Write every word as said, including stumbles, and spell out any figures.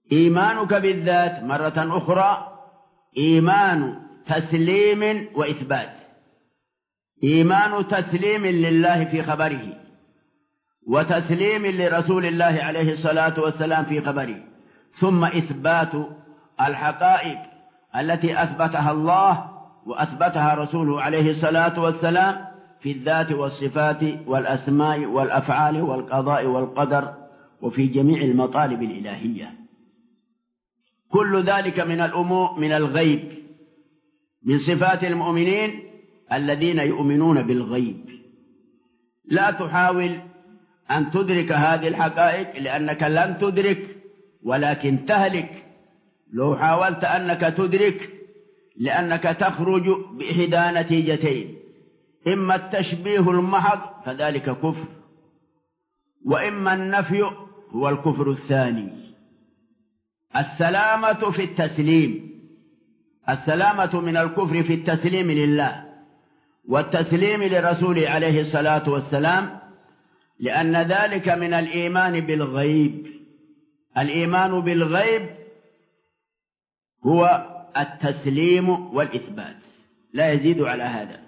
إيمانك بالذات مرة أخرى إيمان تسليم وإثبات، إيمان تسليم لله في خبره، وتسليم لرسول الله عليه الصلاة والسلام في خبره، ثم إثبات الحقائق التي أثبتها الله وأثبتها رسوله عليه الصلاة والسلام في الذات والصفات والأسماء والأفعال والقضاء والقدر وفي جميع المطالب الإلهية. كل ذلك من الأمور من الغيب، من صفات المؤمنين الذين يؤمنون بالغيب. لا تحاول أن تدرك هذه الحقائق لأنك لن تدرك، ولكن تهلك لو حاولت أنك تدرك، لأنك تخرج بإحدى نتيجتين: إما التشبيه المحض فذلك كفر، وإما النفي هو الكفر الثاني. السلامة في التسليم، السلامة من الكفر في التسليم لله والتسليم لرسوله عليه الصلاة والسلام، لأن ذلك من الإيمان بالغيب. الإيمان بالغيب هو التسليم والإثبات، لا يزيد على هذا.